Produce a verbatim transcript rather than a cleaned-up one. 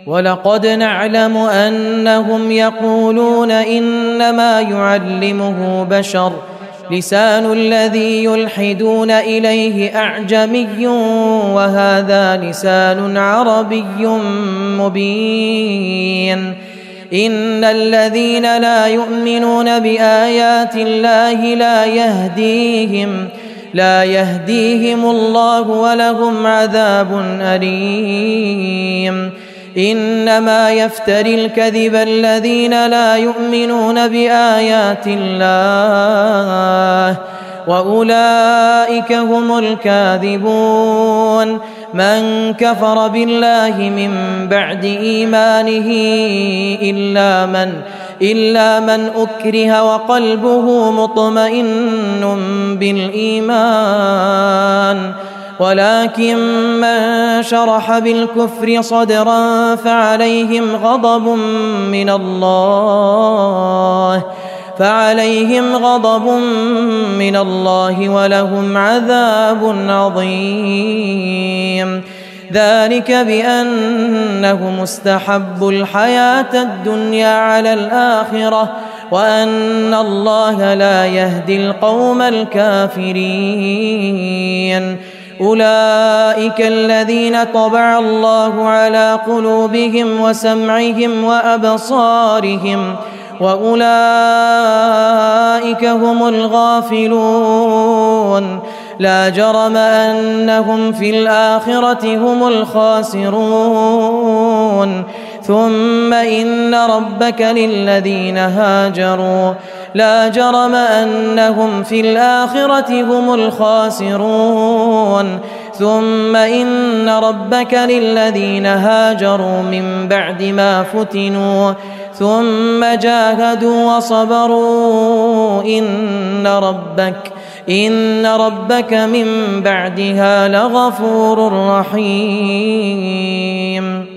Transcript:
ولقد نعلم أنهم يقولون إنما يعلمه بشر لسان الذي يلحدون إليه أعجمي وهذا لسان عربي مبين إن الذين لا يؤمنون بآيات الله لا يهديهم لا يهديهم الله ولهم عذاب أليم إنما يفتري الكذب الذين لا يؤمنون بآيات الله وأولئك هم الكاذبون من كفر بالله من بعد إيمانه إلا من إلا من أكره وقلبه مطمئن بالإيمان ولكن من شرح بالكفر صدرا فعليهم غضب من الله فعليهم غضب من الله ولهم عذاب عظيم ذلك بأنهم استحبوا الحياة الدنيا على الآخرة وأن الله لا يهدي القوم الكافرين أولئك الذين طبع الله على قلوبهم وسمعهم وأبصارهم وأولئك هم الغافلون لا جرم أنهم في الآخرة هم الخاسرون ثم إن ربك للذين هاجروا لا جرم أنهم في الآخرة هم الخاسرون ثم إن ربك للذين هاجروا من بعد ما فتنوا ثم جاهدوا وصبروا إن ربك إن ربك من بعدها لغفور رحيم